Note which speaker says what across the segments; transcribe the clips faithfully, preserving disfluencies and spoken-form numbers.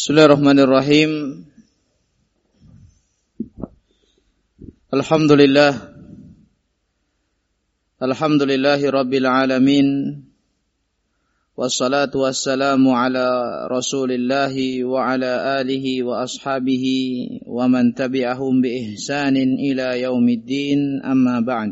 Speaker 1: Bismillahirrahmanirrahim. Alhamdulillah. Alhamdulillahi rabbil alamin. Wassalatu wassalamu ala rasulillahi wa ala alihi wa ashabihi wa man tabi'ahum bi ihsanin ila yaumiddin, amma ba'd.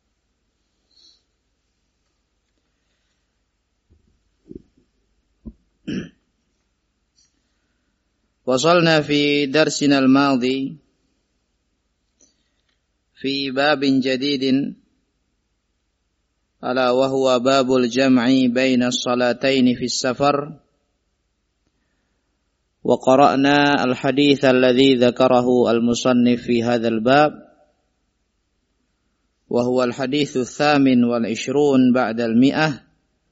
Speaker 1: Wasalna fi darsina al-madhi fi babin jadidin ala wa huwa babul jam'i baina as-salatayn fi as-safar, wa qara'na al-hadith alladhi dhakarahu al-musannif fi hadzal bab wa huwa al-hadith ats-thamin wal ishrun ba'da al-mi'ah.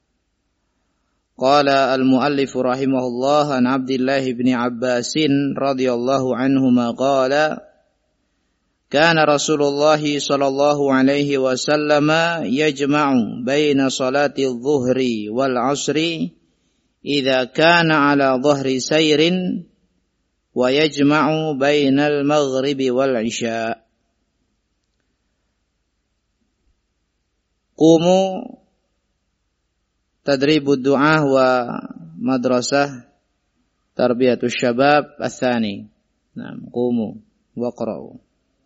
Speaker 1: Qala al-muallif rahimahullah an Abdullah bin Abbas radhiyallahu anhuma qala kana Rasulullah sallallahu alaihi wasallam yajma'u baina salati adh-dhuhri wal 'ashri idza kana 'ala dhahri sayrin wa yajma'u baina al-maghribi wal 'isha. Qumu tadribud du'a wa madrasah tarbiyatus syabab ats-tsani. Naam, qumu waqra'u.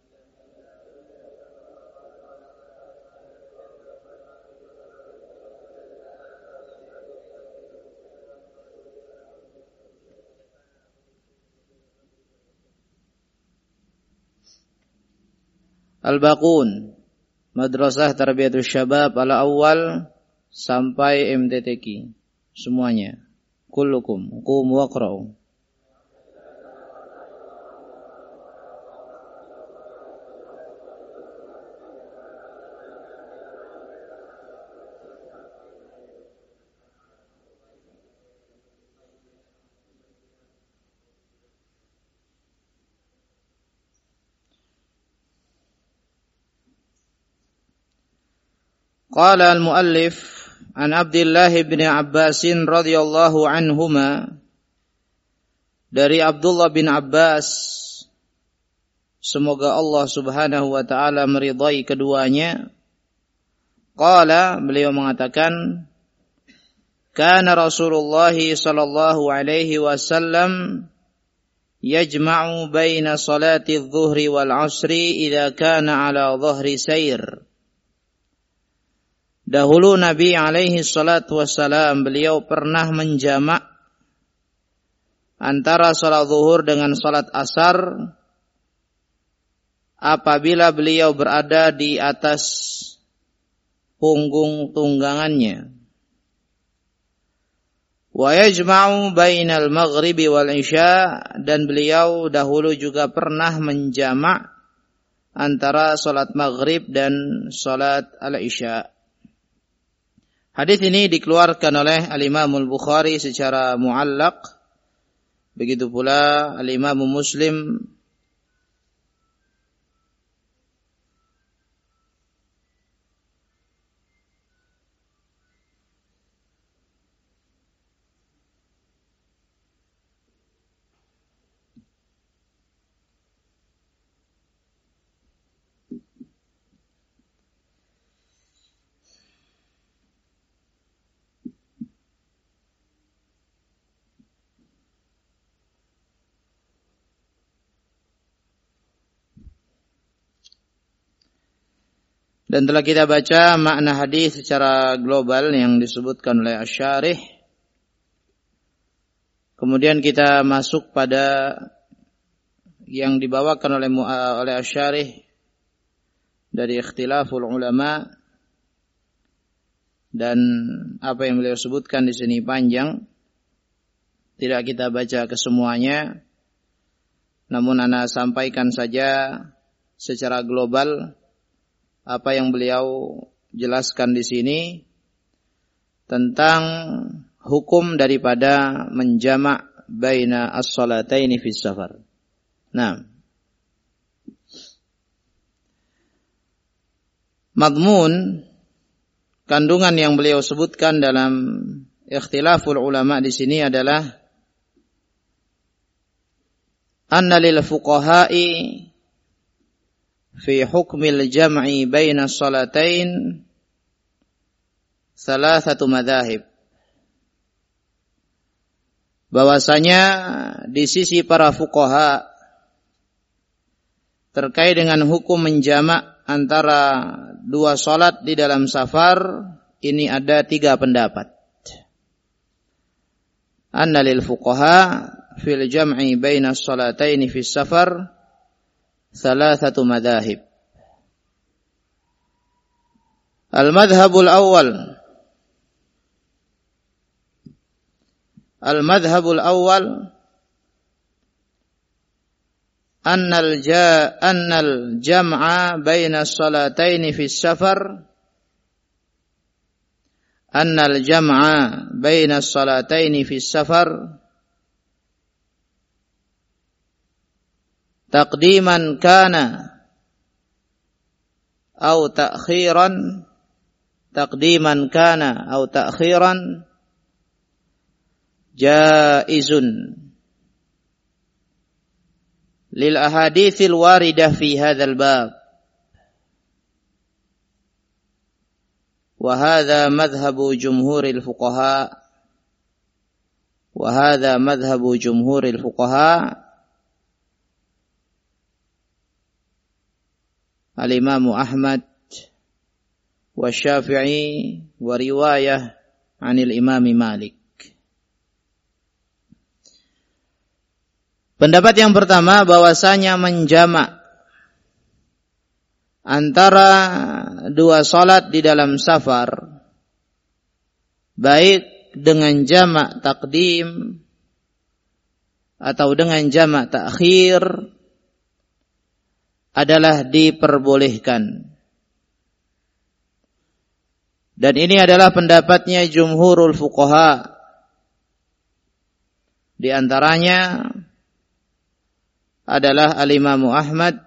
Speaker 1: Al-Baqun, madrasah tarbiyatus syabab ala awal sampai M T T Q semuanya. Kullukum qum waqra'u. Qala al-muallif an Abdullah bin Abbas radhiyallahu anhuma, dari Abdullah bin Abbas, semoga Allah Subhanahu wa taala meridai keduanya. Qala, beliau mengatakan, kana Rasulullah sallallahu alaihi wasallam yajma'u baina salati adh-dhuhri wal 'ashri idza kana 'ala dhahri sayr. Dahulu Nabi alaihi salatu wassalam, beliau pernah menjamak antara salat zuhur dengan salat asar apabila beliau berada di atas punggung tunggangannya. Wa yajma'u bainal maghribi wal isya, dan beliau dahulu juga pernah menjamak antara salat maghrib dan salat al-isya. Hadis ini dikeluarkan oleh Al-Imam Al-Bukhari secara mu'allaq, begitu pula Al-Imam Muslim dan telah kita baca makna hadis secara global yang disebutkan oleh Asy-Syarih. Kemudian kita masuk pada yang dibawakan oleh oleh Asy-Syarih dari ikhtilaful ulama, dan apa yang beliau sebutkan di sini panjang, tidak kita baca kesemuanya, namun ana sampaikan saja secara global apa yang beliau jelaskan di sini tentang hukum daripada menjamak baina as-salataini fi safar. Nah, madmun, kandungan yang beliau sebutkan dalam ikhtilaful ulama di sini adalah anna lil fuqaha'i fi hukmil jam'i baina salatain thalathatu madzahib. Bahwasanya di sisi para fuqaha terkait dengan hukum menjamak antara dua salat di dalam safar, ini ada tiga pendapat. Anna lil fuqaha fil jam'i baina salataini fis safar thalathatu madzahib. Al-madhhabul awal Al-madhhabul awal annal ja annal jam'a baina salataini fis safar annal jam'a baina salataini fis safar taqdiman kana au ta'khiran taqdiman kana au ta'khiran jaizun lil ahaditsil waridah fi hadzal bab wa hadza madhhabu jumhuril fuqaha wa hadza madhhabu jumhuril fuqaha al-Imam Ahmad wa Syafi'i wa riwayah 'anil Imam Malik. Pendapat yang pertama bahwasanya menjamak antara dua salat di dalam safar baik dengan jamak takdim atau dengan jamak takhir adalah diperbolehkan. Dan ini adalah pendapatnya jumhurul fuqaha. Di antaranya adalah al-Imam Ahmad,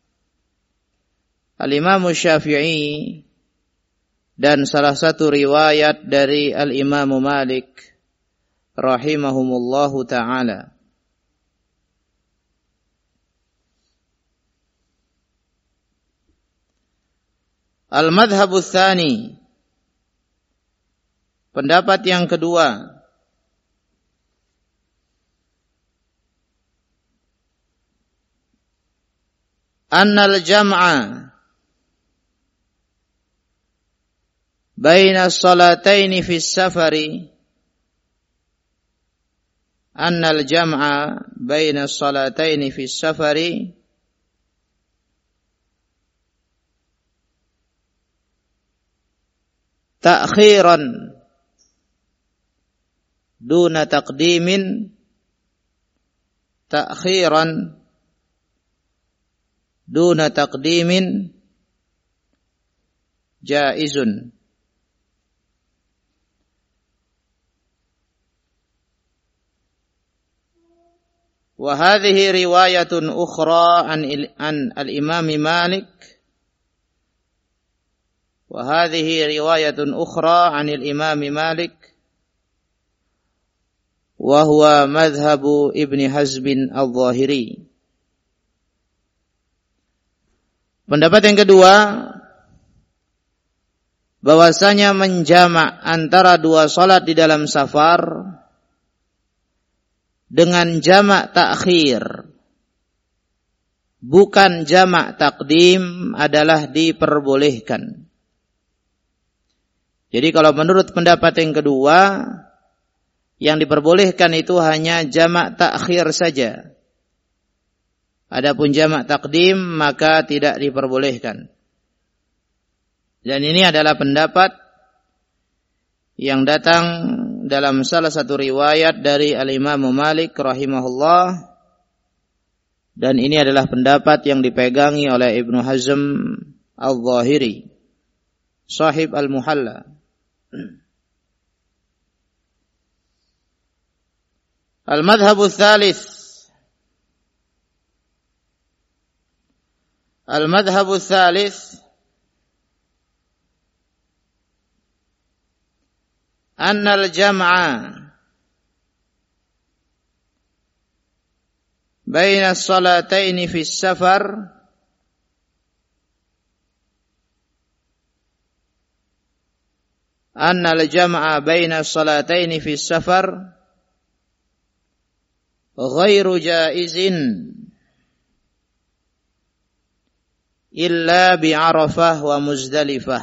Speaker 1: al-Imam Syafi'i, dan salah satu riwayat dari al-Imam Malik rahimahumullahu ta'ala. Al-madhhabus tsani, pendapat yang kedua, annal jam'a baina salataini fis safari annal jam'a baina salataini fis safari ta'khiran duna taqdimin ta'khiran duna taqdimin jaizun. Wa hadhihi riwayatun ukhra an, an al-Imam Malik wa hadhihi riwayatun ukhra an al-Imam Malik wa huwa madhhabu Ibn Hazm al-Zahiri. Pendapat yang kedua, bahwasanya menjamak antara dua salat di dalam safar dengan jamak takhir, bukan jamak takdim, adalah diperbolehkan. Jadi kalau menurut pendapat yang kedua, yang diperbolehkan itu hanya jamak takhir saja. Adapun jamak takdim maka tidak diperbolehkan. Dan ini adalah pendapat yang datang dalam salah satu riwayat dari al-Imam Malik rahimahullah, dan ini adalah pendapat yang dipegangi oleh Ibnu Hazm al-Zahiri, sahib al-Muhalla. Al-madhhabus tsalits Al-madhhabus tsalits annal jam'a baina as-salataini fi as-safar anna al-jam'a baina as-salataini fi as-safar ghairu jaizin illa bi Arafah wa Muzdalifah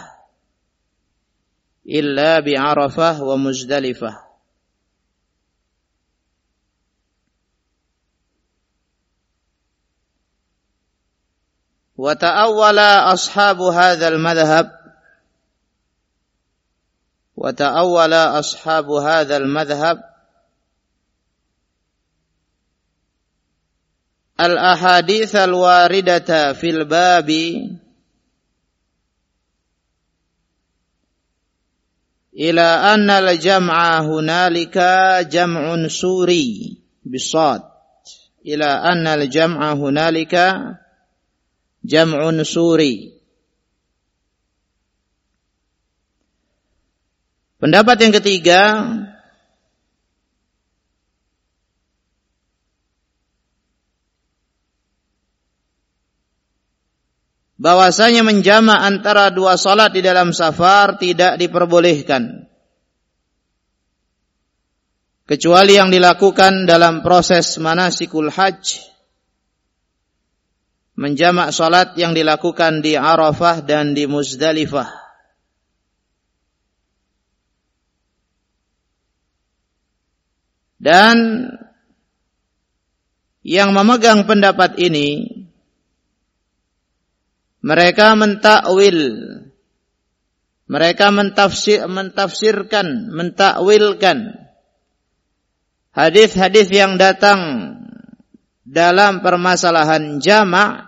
Speaker 1: illa bi Arafah wa Muzdalifah. Wa ta'awwala ashabu hadzal madhhab wa ta'awwala ashabu hadzal madhhab al-ahadits al-waridata fil babi ila anna al-jam'a hunalika jam'un suri bisad ila anna al-jam'a hunalika jam'un suri. Pendapat yang ketiga, bahwasanya menjama' antara dua salat di dalam safar tidak diperbolehkan kecuali yang dilakukan dalam proses manasikul hajj, menjama' salat yang dilakukan di Arafah dan di Muzdalifah. Dan yang memegang pendapat ini, mereka mentakwil, mereka mentafsir, mentafsirkan, mentakwilkan hadis-hadis yang datang dalam permasalahan jamak,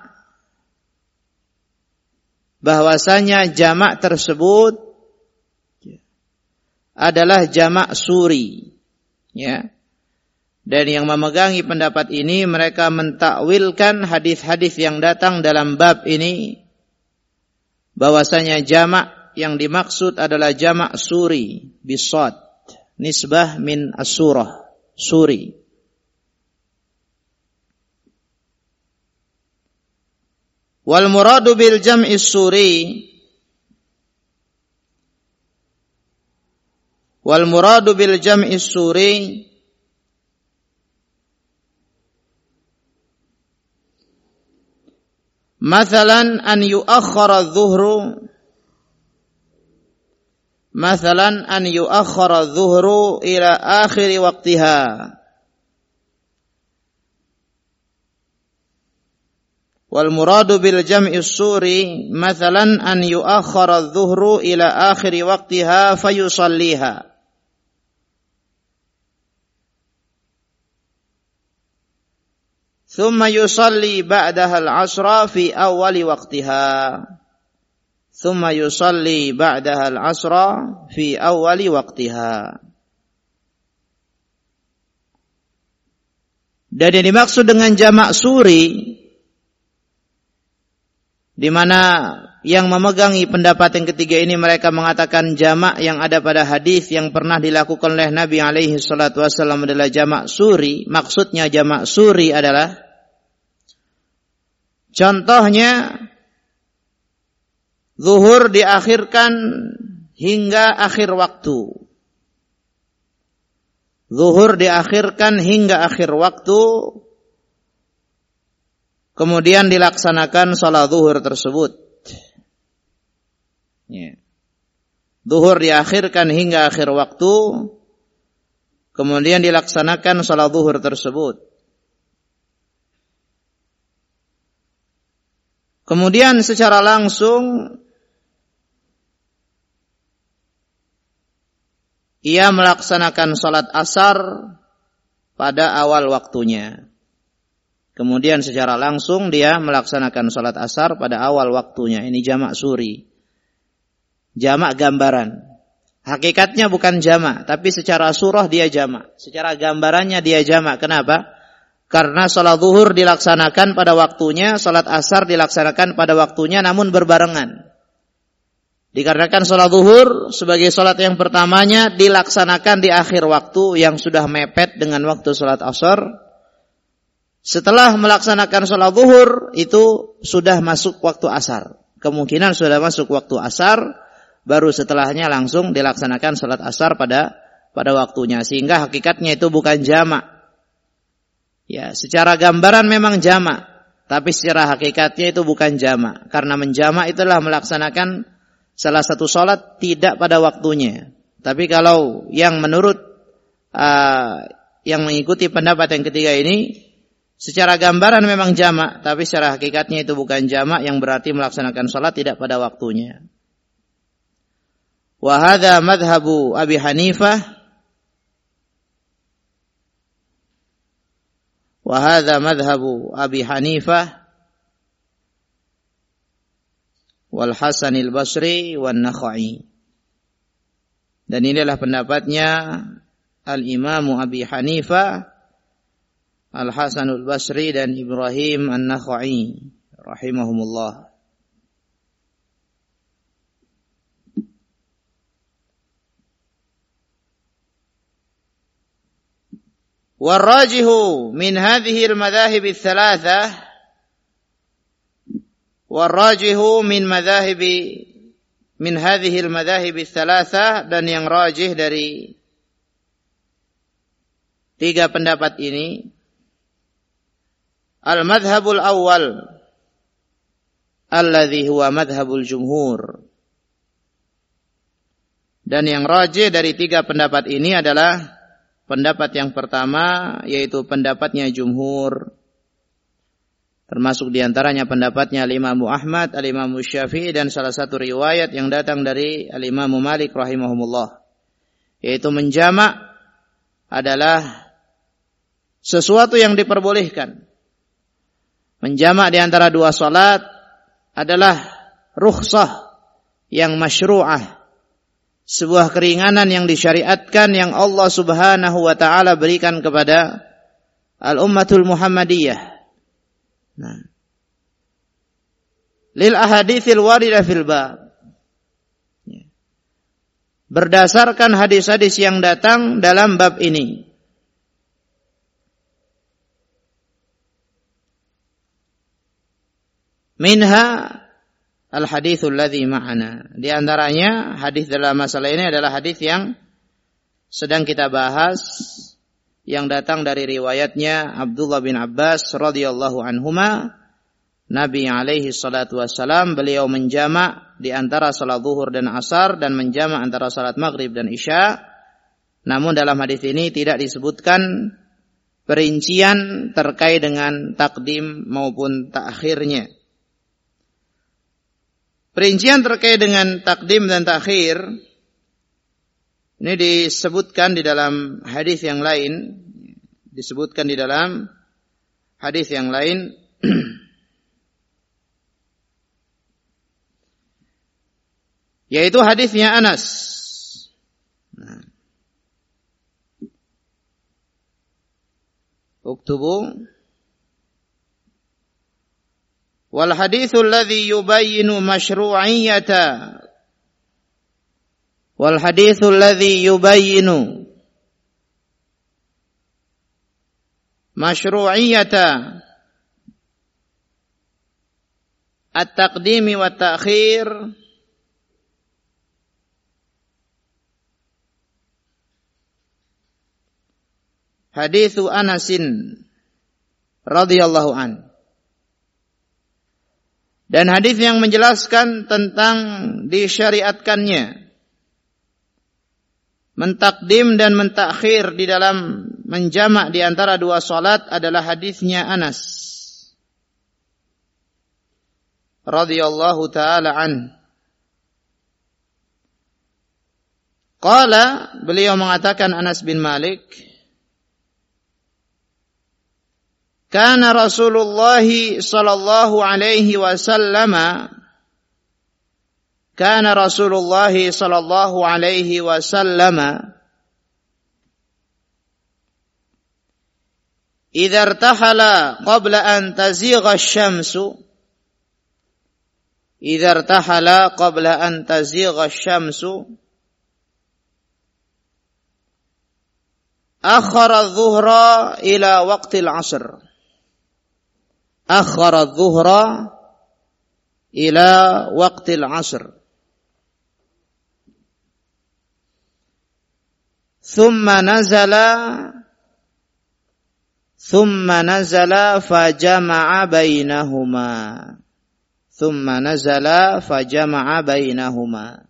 Speaker 1: bahwasanya jamak tersebut adalah jamak suri, ya. Dan yang memegangi pendapat ini, mereka mentakwilkan hadis-hadis yang datang dalam bab ini, bahwasanya jamak yang dimaksud adalah jamak suri bisad, nisbah min as-surah, suri. Wal muradu bil jam'i suri wal muradu bil jam'i suri mathalan an yuakhkhara adh-dhuhru mathalan an yuakhkhara adh-dhuhru ila akhir waqtiha wal muradu bil jam'i as-suri mathalan an yuakhkhara adh-dhuhru ila akhir waqtiha fayusalliha thumma yusalli ba'daha al-'asra fi awwali waqtiha thumma yusalli ba'daha al-'asra fi awwali waqtiha. Dan yang dimaksud dengan jamak suri, di mana yang memegangi pendapat yang ketiga ini, mereka mengatakan jamak yang ada pada hadis yang pernah dilakukan oleh Nabi alaihi salatu wasallam adalah jamak suri. Maksudnya jamak suri adalah, contohnya, zuhur diakhirkan hingga akhir waktu. Zuhur diakhirkan hingga akhir waktu, kemudian dilaksanakan salat zuhur tersebut. Ya. Zuhur diakhirkan hingga akhir waktu, kemudian dilaksanakan salat zuhur tersebut. Kemudian secara langsung ia melaksanakan salat asar pada awal waktunya. Kemudian secara langsung dia melaksanakan salat asar pada awal waktunya. Ini jamak suri. Jamak gambaran. Hakikatnya bukan jamak, tapi secara surah dia jamak. Secara gambarannya dia jamak. Kenapa? Karena salat zuhur dilaksanakan pada waktunya, salat asar dilaksanakan pada waktunya, namun berbarengan. Dikarenakan salat zuhur sebagai salat yang pertamanya dilaksanakan di akhir waktu yang sudah mepet dengan waktu salat asar, setelah melaksanakan sholat zuhur itu sudah masuk waktu asar. Kemungkinan sudah masuk waktu asar, baru setelahnya langsung dilaksanakan sholat asar pada pada waktunya. Sehingga hakikatnya itu bukan jamak. Ya, secara gambaran memang jamak, tapi secara hakikatnya itu bukan jamak. Karena menjamak itulah melaksanakan salah satu sholat tidak pada waktunya. Tapi kalau yang menurut uh, yang mengikuti pendapat yang ketiga ini, secara gambaran memang jamak, tapi secara hakikatnya itu bukan jamak, yang berarti melaksanakan sholat tidak pada waktunya. Wa hadza madhhabu Abi Hanifah. Wa hadza madhhabu Abi Hanifah wal Hasan al-Basri wan Nakhai. Dan inilah pendapatnya Al-Imam Abi Hanifah, Al-Hasan al-Basri dan Ibrahim an-Nakhai rahimahumullah. والراجح من هذه المذاهب الثلاثة والراجح من مذاهب من هذه المذاهب الثلاثة dan yang rajih dari tiga pendapat ini al-madhhabul awal alladhi huwa madhhabul jumhur, dan yang rajih dari tiga pendapat ini adalah pendapat yang pertama, yaitu pendapatnya jumhur. Termasuk diantaranya pendapatnya Al-Imam Ahmad, Al-Imam Syafi'i, dan salah satu riwayat yang datang dari Al-Imam Malik rahimahumullah. Yaitu menjamak adalah sesuatu yang diperbolehkan. Menjamak di antara dua salat adalah rukhsah yang masyru'ah. Sebuah keringanan yang disyariatkan yang Allah Subhanahu wa taala berikan kepada al-ummatul Muhammadiyah. Nah, lil ahaditsil waridah fil bab. Berdasarkan hadis-hadis yang datang dalam bab ini. Minha al-hadithul ladzi ma'ana. Di antaranya hadis dalam masalah ini adalah hadis yang sedang kita bahas, yang datang dari riwayatnya Abdullah bin Abbas radhiyallahu anhuma. Nabi alaihi salatu wassalam beliau menjamak di antara salat zuhur dan asar, dan menjamak antara salat maghrib dan isya. Namun dalam hadis ini tidak disebutkan perincian terkait dengan takdim maupun takhirnya. Perincian terkait dengan takdim dan takhir ini disebutkan di dalam hadis yang lain, disebutkan di dalam hadis yang lain. Yaitu hadisnya Anas. Nah. Uktubu wal haditsul ladzi yubayyinu masyru'iyyata wal haditsul ladzi yubayyinu masyru'iyyata at-taqdimi wa ta'khir haditsu Anasin radhiyallahu an. Dan hadis yang menjelaskan tentang disyariatkannya mentakdim dan mentakhir di dalam menjamak di antara dua salat adalah hadisnya Anas radhiyallahu taala an. Qala, beliau mengatakan, Anas bin Malik, kana Rasulullah sallallahu alaihi wasallam kana Rasulullah sallallahu alaihi wasallam idza irtahala qabla an tazigha asy-syamsu idza irtahala qabla an tazigha asy-syamsu akhara adh-dhuhra ila waqtil 'ashr. akhara adh-dhuhra ila waqtil 'ashr. Thumma nazala Thumma nazala fajama'a bainahuma. Thumma nazala fajama'a bainahuma.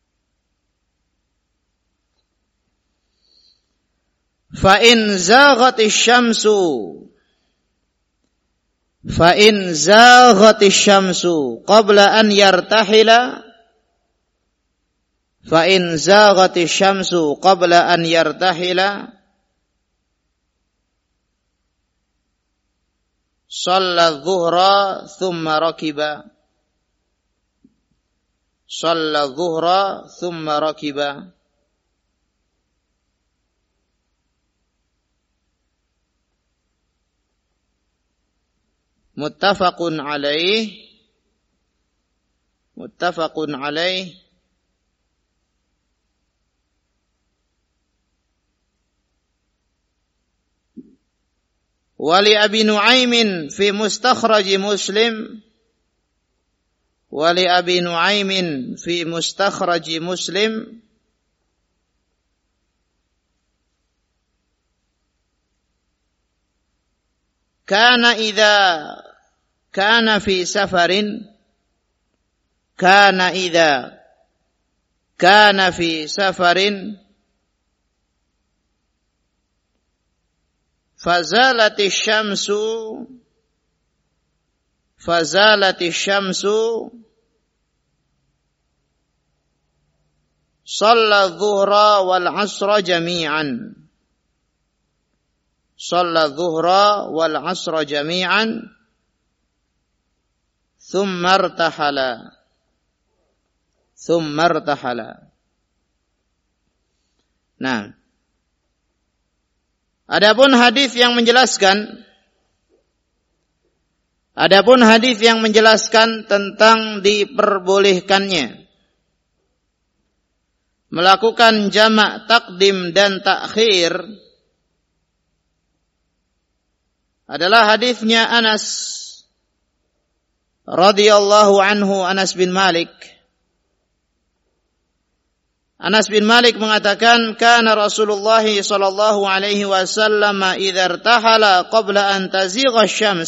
Speaker 1: Fa in zaghatish syamsu Fa in zaghatish syamsu qabla an yartahila Fa in zaghatish syamsu qabla an yartahila shalla adh-dhuhra thumma rakiba Shalla adh-dhuhra thumma rakiba. Muttafaqun alaih Muttafaqun alaih Wali Abi Nu'aymin fi mustakhraj Muslim Wali Abi Nu'aymin fi mustakhraj Muslim Kana idza kana fi safarin Kana idza kana fi safarin Fazalati syamsu Fazalati syamsu Shalla adh-dhuhra wal 'asra jami'an Shalla adh-dhuhra wal 'asra jami'an Thumma irtahala Thumma irtahala. Nah, Adapun hadis yang menjelaskan Adapun hadis yang menjelaskan tentang diperbolehkannya melakukan jamak takdim dan takhir adalah hadisnya Anas radhiyallahu anhu, Anas bin Malik. Anas bin Malik mengatakan, kana Rasulullah sallallahu alaihi wasallam idza irtahala qabla an tazigha asy-syams.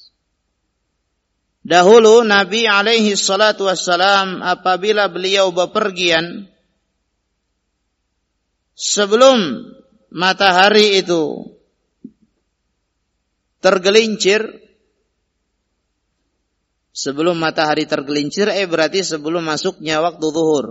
Speaker 1: Dahulu Nabi alaihi salatu wassalam apabila beliau bepergian sebelum matahari itu tergelincir, sebelum matahari tergelincir, eh berarti sebelum masuknya waktu zuhur.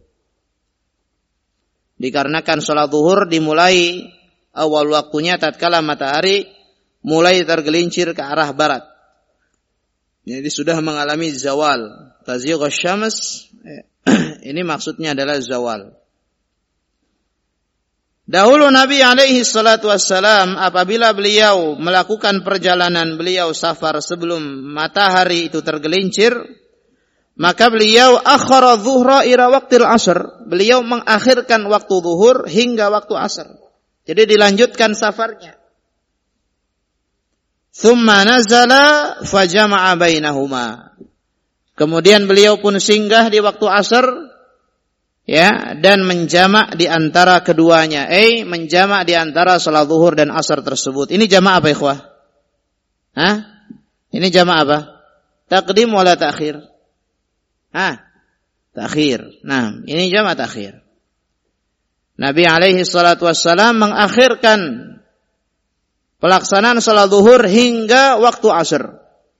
Speaker 1: Dikarenakan sholat zuhur dimulai awal waktunya tatkala matahari mulai tergelincir ke arah barat. Jadi sudah mengalami zawal. Tazigha syams, ini maksudnya adalah zawal. Dahulu Nabi alaihi salatu wassalam apabila beliau melakukan perjalanan, beliau safar sebelum matahari itu tergelincir, maka beliau akhara dhuhra ila waqtil asr. Beliau mengakhirkan waktu zuhur hingga waktu asar. Jadi dilanjutkan safarnya. Thumma nazala fajama'a bainahuma. Kemudian beliau pun singgah di waktu asar, ya, dan menjamak di antara keduanya. Eh, menjamak di antara salat zuhur dan asar tersebut. Ini jamak apa, ikhwah? Hah? Ini jamak apa? Taqdim wala ta'khir? Ah, takhir. Nah, ini jamak takhir. Nabi alaihi salatu wassalam mengakhirkan pelaksanaan salat zuhur hingga waktu asar.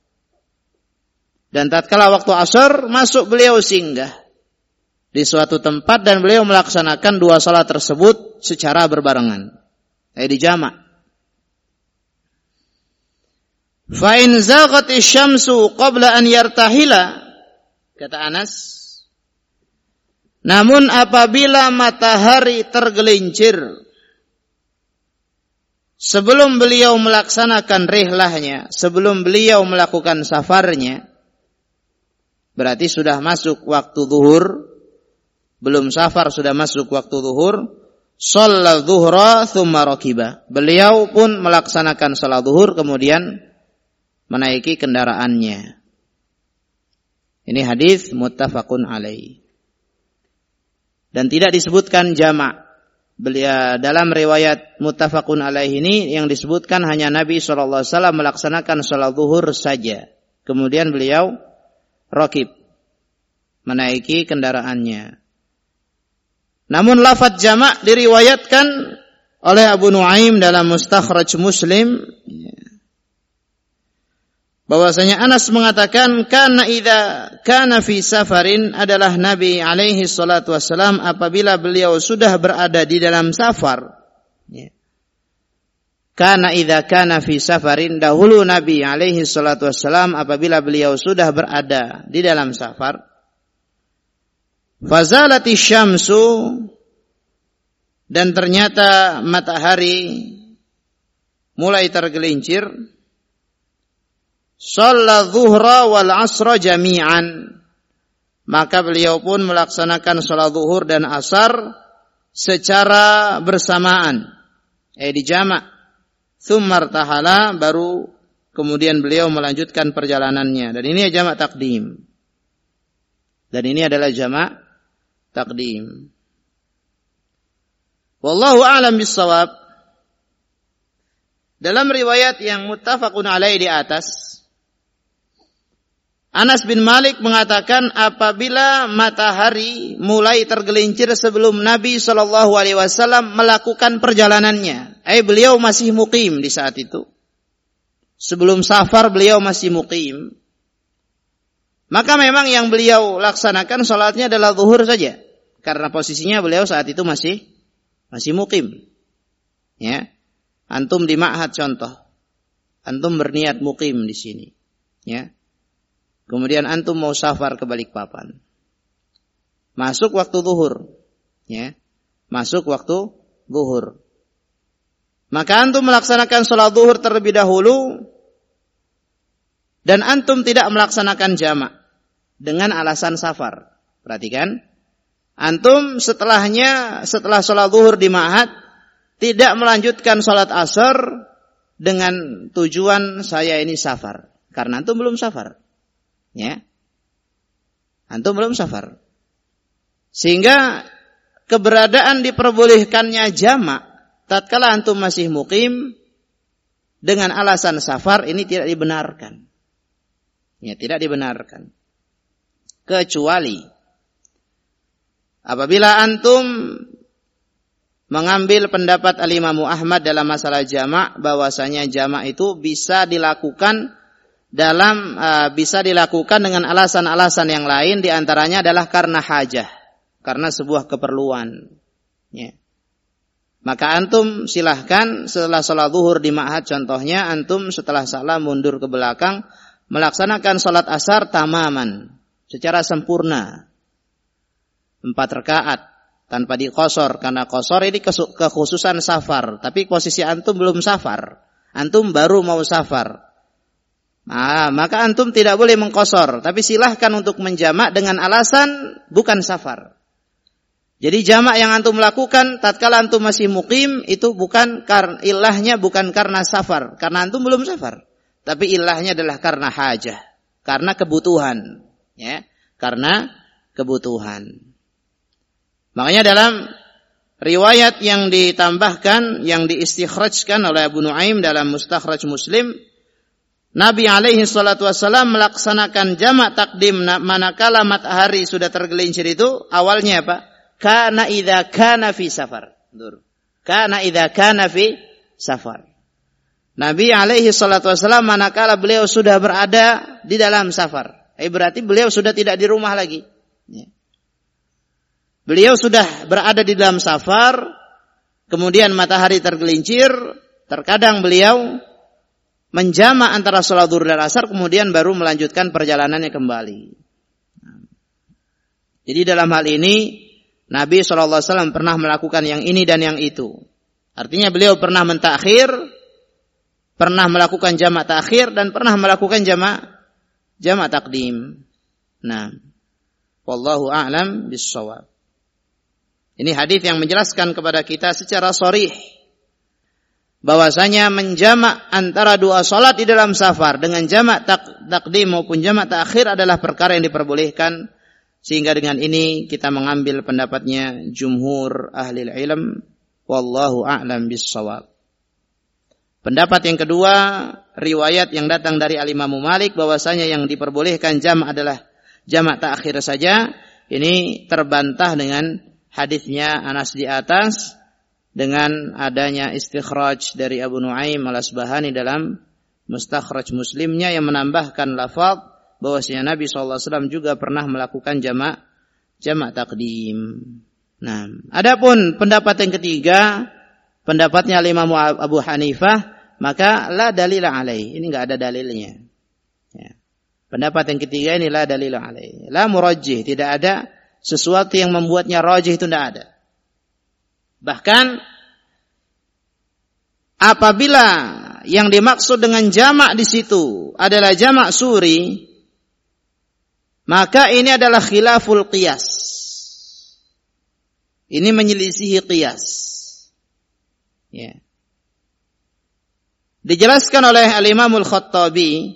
Speaker 1: Dan tatkala waktu asar masuk beliau singgah di suatu tempat dan beliau melaksanakan dua salat tersebut secara berbarengan. Eh, di jamak. Fa in zaghatish syamsu qabla an yartahila, kata Anas, namun apabila matahari tergelincir sebelum beliau melaksanakan rihlahnya, sebelum beliau melakukan safarnya, berarti sudah masuk waktu zuhur, belum safar sudah masuk waktu zuhur, shalla dhuhra thumma rakiba. Beliau pun melaksanakan salat zuhur kemudian menaiki kendaraannya. Ini hadis muttafaqun alaih. Dan tidak disebutkan jamak. Beliau dalam riwayat muttafaqun alaih ini yang disebutkan hanya Nabi shallallahu alaihi wasallam melaksanakan salat zuhur saja. Kemudian beliau rakib, menaiki kendaraannya. Namun lafaz jamak diriwayatkan oleh Abu Nuaim dalam Mustakhraj Muslim, bahwasanya Anas mengatakan kana idza kana fi safarin, adalah Nabi alaihi salatu wassalam apabila beliau sudah berada di dalam safar. Kana idza kana fi safarin, dahulu Nabi alaihi salatu wassalam apabila beliau sudah berada di dalam safar. Fazalati syamsu, dan ternyata matahari mulai tergelincir. Shalla zuhra wal asra jami'an, maka beliau pun melaksanakan salat zuhur dan asar secara bersamaan, eh di jamak. Tsumma tahala, baru kemudian beliau melanjutkan perjalanannya. Dan ini jamak takdim. Dan ini adalah jamak takdim. Wallahu a'lam bissawab. Dalam riwayat yang muttafaqun alaih di atas, Anas bin Malik mengatakan apabila matahari mulai tergelincir sebelum Nabi shallallahu alaihi wasallam melakukan perjalanannya, eh beliau masih muqim di saat itu. Sebelum safar beliau masih muqim. Maka memang yang beliau laksanakan salatnya adalah zuhur saja, karena posisinya beliau saat itu masih masih muqim. Ya. Antum di ma'had contoh. Antum berniat muqim di sini. Ya. Kemudian antum mau safar ke Balikpapan. Masuk waktu zuhur. Ya. Masuk waktu zuhur. Maka antum melaksanakan salat zuhur terlebih dahulu, dan antum tidak melaksanakan jamak dengan alasan safar. Perhatikan. Antum setelahnya, setelah salat zuhur di ma'had, tidak melanjutkan salat asar dengan tujuan saya ini safar. Karena antum belum safar. Ya. Antum belum safar. Sehingga keberadaan diperbolehkannya jamak tatkala antum masih muqim dengan alasan safar ini tidak dibenarkan. Ya, tidak dibenarkan. Kecuali apabila antum mengambil pendapat Al-Imam Ahmad dalam masalah jamak, bahwasanya jamak itu bisa dilakukan dalam uh, bisa dilakukan dengan alasan-alasan yang lain, di antaranya adalah karena hajah, karena sebuah keperluan. Ya. Maka antum silahkan setelah salat zuhur di ma'had contohnya, antum setelah salam mundur ke belakang melaksanakan salat asar tamaman, secara sempurna, empat rakaat tanpa diqosor, karena qosor ini kekhususan safar, tapi posisi antum belum safar, antum baru mau safar. Nah, maka antum tidak boleh mengqosor, tapi silahkan untuk menjamak dengan alasan bukan safar. Jadi jamak yang antum lakukan tatkala antum masih muqim itu bukan karena ilahnya bukan karena safar, karena antum belum safar, tapi ilahnya adalah karena hajah, karena kebutuhan, ya, karena kebutuhan. Makanya dalam riwayat yang ditambahkan, yang diistikhrajkan oleh Abu Nuaim dalam Mustakhraj Muslim, Nabi alaihi salatu wassalam melaksanakan jamak takdim manakala matahari sudah tergelincir itu, awalnya apa? Kana idza kana fi safar. Kana idza kana fi safar. Nabi alaihi salatu wassalam manakala beliau sudah berada di dalam safar. Eh berarti beliau sudah tidak di rumah lagi. Ya. Beliau sudah berada di dalam safar, kemudian matahari tergelincir, terkadang beliau menjamak antara salat zuhur dan asar, kemudian baru melanjutkan perjalanannya kembali. Jadi dalam hal ini Nabi shallallahu alaihi wasallam pernah melakukan yang ini dan yang itu. Artinya beliau pernah mentakhir, pernah melakukan jamak takhir, dan pernah melakukan jamak jamak takdim. Nah, wallahu a'lam bis-shawab. Ini hadis yang menjelaskan kepada kita secara sharih bahwasanya menjamak antara dua salat di dalam safar dengan jamak tak, takdim maupun jamak takhir adalah perkara yang diperbolehkan, sehingga dengan ini kita mengambil pendapatnya jumhur ahli ilm, wallahu a'lam bis-shawab. Pendapat yang kedua, riwayat yang datang dari Al-Imam Malik bahwasanya yang diperbolehkan jamak adalah jamak takhir saja. Ini terbantah dengan hadisnya Anas di atas, dengan adanya istikhraj dari Abu Nuaim Al-Asbahani dalam Mustakhraj Muslimnya yang menambahkan lafaz bahwasanya Nabi sallallahu alaihi wasallam juga pernah melakukan jamak jamak takdim. Nah, adapun pendapat yang ketiga, pendapatnya Imam Abu Hanifah, maka la dalila alaih. Ini enggak ada dalilnya. Ya. Pendapat yang ketiga ini la dalila alaih. La murajjih, tidak ada sesuatu yang membuatnya rajih, itu tidak ada. Bahkan apabila yang dimaksud dengan jamak di situ adalah jamak suri, maka ini adalah khilaful qiyas. Ini menyelisihi qiyas. Ya. Dijelaskan oleh Al-Imam Al-Khattabi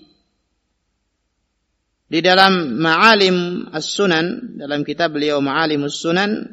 Speaker 1: di dalam Ma'alim As-Sunan, dalam kitab beliau Ma'alim As-Sunan,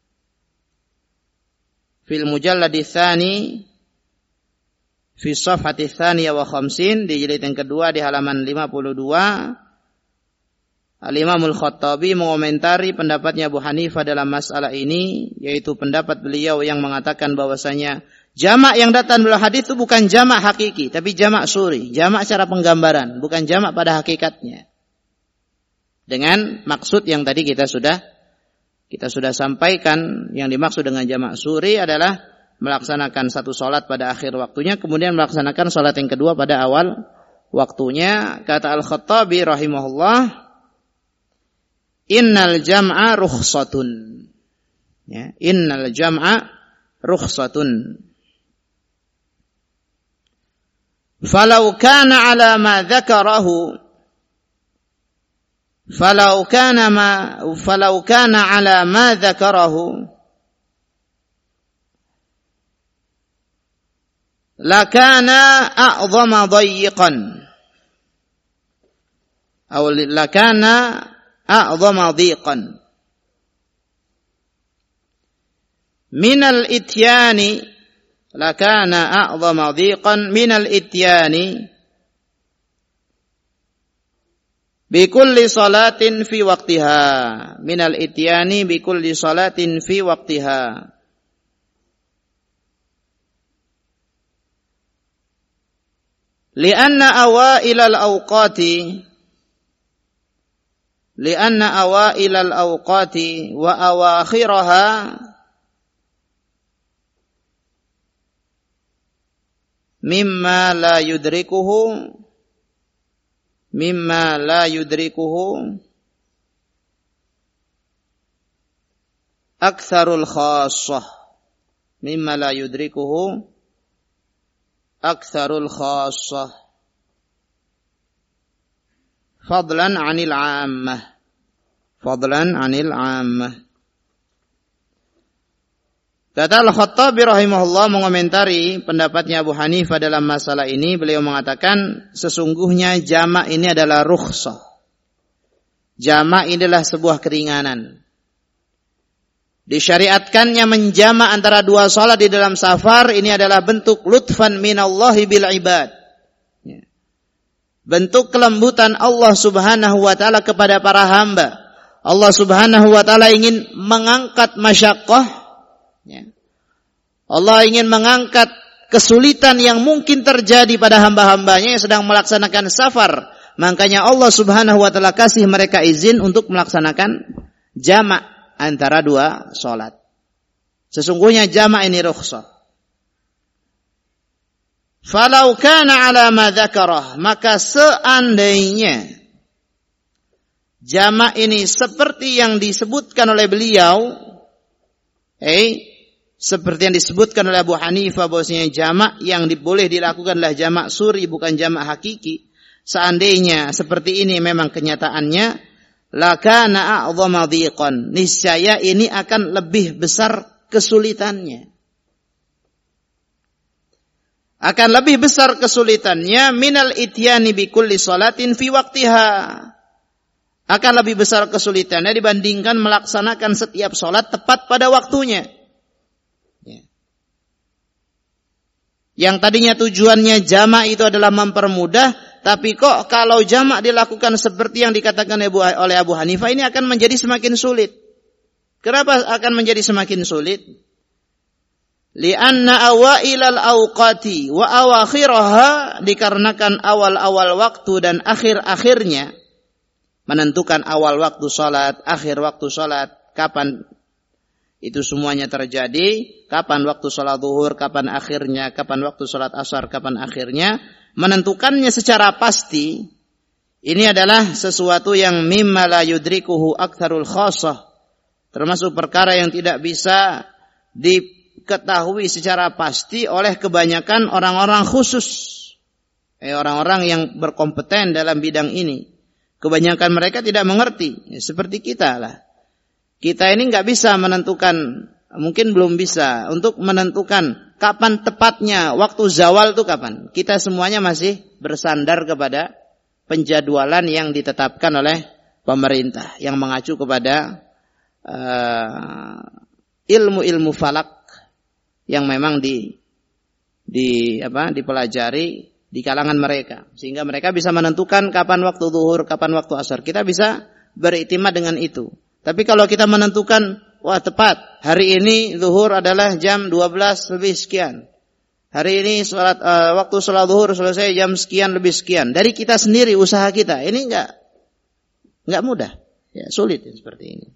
Speaker 1: fil mujalladi tsani fi safhati tsaniyah wa khamsin, di jilid yang kedua di halaman lima puluh dua, Al-Imam Al-Khattabi mengomentari pendapatnya Abu Hanifah dalam masalah ini, yaitu pendapat beliau yang mengatakan bahwasanya jamak yang datang dalam hadis itu bukan jamak hakiki, tapi jamak suri, jamak secara penggambaran, bukan jamak pada hakikatnya. Dengan maksud yang tadi kita sudah Kita sudah sampaikan, yang dimaksud dengan jamak suri adalah melaksanakan satu salat pada akhir waktunya, kemudian melaksanakan salat yang kedua pada awal waktunya. Kata Al-Khattabi rahimahullah, innal jam'a rukhsatun. Ya, innal jam'a rukhsatun. Falau kana ala ma dzakarahu فلو كان ما فلو كان على ما ذكره لكان أعظم ضيقا أو لكان أعظم ضيقا من الإتيان لكان أعظم ضيقا من الإتيان bikulli salatin fi waqtiha, minal ityani bikulli salatin fi waqtiha. Lianna awailal awqati lianna awailal awqati wa awakhiraha mimma la yudrikuhu mimma la yudrikuhu aktsarul khassah mimma la yudrikuhu aktsarul khassah fadlan 'anil 'ammah fadlan 'anil 'ammah. Kata Al-Khattabi rahimahullah mengomentari pendapatnya Abu Hanifah dalam masalah ini, beliau mengatakan sesungguhnya jamak ini adalah rukhsah. Jamak ini adalah sebuah keringanan. Disyariatkannya menjamak antara dua salat di dalam safar, ini adalah bentuk lutfan minallahi bil ibad. Bentuk kelembutan Allah Subhanahu wa taala kepada para hamba. Allah Subhanahu wa taala ingin mengangkat masyaqqah, Allah ingin mengangkat kesulitan yang mungkin terjadi pada hamba-hambanya yang sedang melaksanakan safar. Makanya Allah Subhanahu wa taala kasih mereka izin untuk melaksanakan jamak antara dua salat. Sesungguhnya jamak ini rukhsah. Falau kana ala ma dzakarah, maka seandainya jamak ini seperti yang disebutkan oleh beliau, eh seperti yang disebutkan oleh Abu Hanifah bahwasanya jamak yang boleh dilakukan adalah jamak suri, bukan jamak hakiki. Seandainya seperti ini memang kenyataannya, lakana a'dhama dhiqan, niscaya ini akan lebih besar kesulitannya. akan lebih besar kesulitannya minal ityani bi kulli salatin fi waqtiha. Akan lebih besar kesulitannya dibandingkan melaksanakan setiap salat tepat pada waktunya. Ya. Yang tadinya tujuannya jamak itu adalah mempermudah, tapi kok kalau jamak dilakukan seperti yang dikatakan oleh Abu Hanifah, ini akan menjadi semakin sulit. Kenapa akan menjadi semakin sulit? Lianna awailal awqati wa awakhiraha, dikarenakan awal-awal waktu dan akhir-akhirnya, menentukan awal waktu salat, akhir waktu salat, kapan itu semuanya terjadi, kapan waktu salat zuhur, kapan akhirnya, kapan waktu salat asar, kapan akhirnya, menentukannya secara pasti, ini adalah sesuatu yang mimma la yudrikuhu aktsarul khassah, termasuk perkara yang tidak bisa diketahui secara pasti oleh kebanyakan orang-orang khusus, eh, orang-orang yang berkompeten dalam bidang ini. Kebanyakan mereka tidak mengerti, ya, seperti kita lah. Kita ini nggak bisa menentukan, mungkin belum bisa untuk menentukan kapan tepatnya waktu zawal itu kapan. Kita semuanya masih bersandar kepada penjadwalan yang ditetapkan oleh pemerintah, yang mengacu kepada Uh, ilmu-ilmu falak yang memang di di apa dipelajari di kalangan mereka, sehingga mereka bisa menentukan kapan waktu zuhur, kapan waktu asar. Kita bisa beriktimad dengan itu. Tapi kalau kita menentukan, wah tepat hari ini zuhur adalah jam dua belas lebih sekian, hari ini salat uh, waktu salat zuhur selesai jam sekian lebih sekian, dari kita sendiri, usaha kita, ini enggak enggak mudah, ya, sulit ya, seperti ini.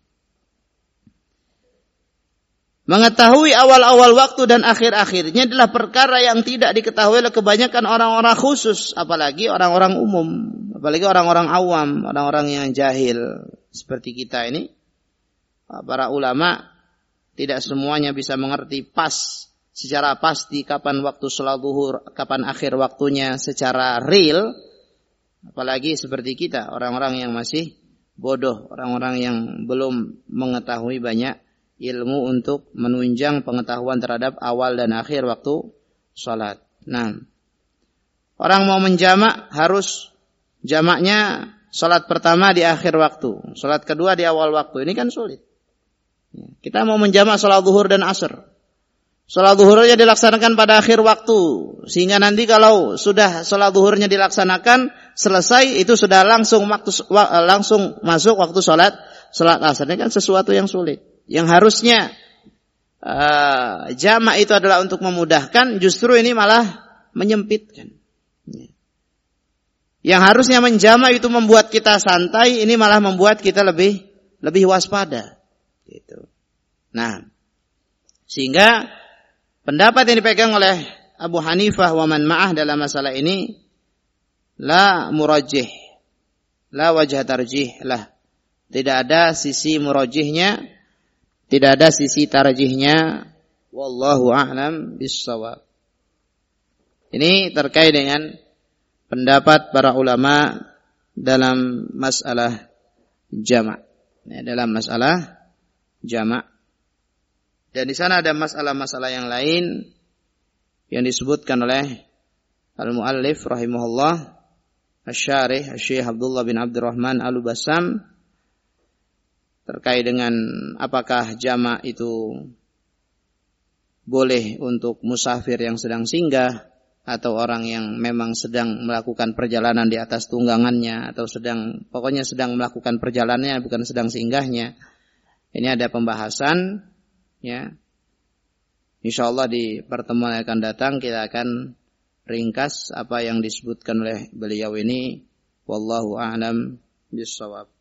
Speaker 1: Mengetahui awal-awal waktu dan akhir-akhirnya adalah perkara yang tidak diketahui oleh kebanyakan orang-orang khusus, apalagi orang-orang umum, apalagi orang-orang awam, orang-orang yang jahil seperti kita ini. Para ulama tidak semuanya bisa mengerti pas secara pasti kapan waktu salat zuhur, kapan akhir waktunya secara real, apalagi seperti kita, orang-orang yang masih bodoh, orang-orang yang belum mengetahui banyak ilmu untuk menunjang pengetahuan terhadap awal dan akhir waktu salat. Nah, orang mau menjamak harus jamaknya salat pertama di akhir waktu, salat kedua di awal waktu. Ini kan sulit. Kita mau menjamak salat zuhur dan asar. Salat zuhurnya dilaksanakan pada akhir waktu, sehingga nanti kalau sudah salat zuhurnya dilaksanakan selesai, itu sudah langsung waktu langsung masuk waktu salat salat asar. Ini kan sesuatu yang sulit. Yang harusnya uh, jamak itu adalah untuk memudahkan, justru ini malah menyempitkan. Yang harusnya menjamak itu membuat kita santai, ini malah membuat kita lebih lebih waspada. Gitu. Nah, sehingga pendapat yang dipegang oleh Abu Hanifah wa man ma'ah dalam masalah ini, la murajjih, la wajah tarjih lah. Tidak ada sisi murajjihnya, tidak ada sisi tarjihnya, wallahu a'lam bissawab. Ini terkait dengan pendapat para ulama dalam masalah jamak. Ya, dalam masalah jamak. Dan di sana ada masalah-masalah yang lain yang disebutkan oleh al-muallif rahimahullah, asy-syarih Syekh Abdullah bin Abdurrahman Al-Bassam, terkait dengan apakah jamak itu boleh untuk musafir yang sedang singgah, atau orang yang memang sedang melakukan perjalanan di atas tunggangannya, atau sedang pokoknya sedang melakukan perjalanannya, bukan sedang singgahnya. Ini ada pembahasan, ya. Insyaallah di pertemuan yang akan datang kita akan ringkas apa yang disebutkan oleh beliau ini. Wallahu a'lam bishawab.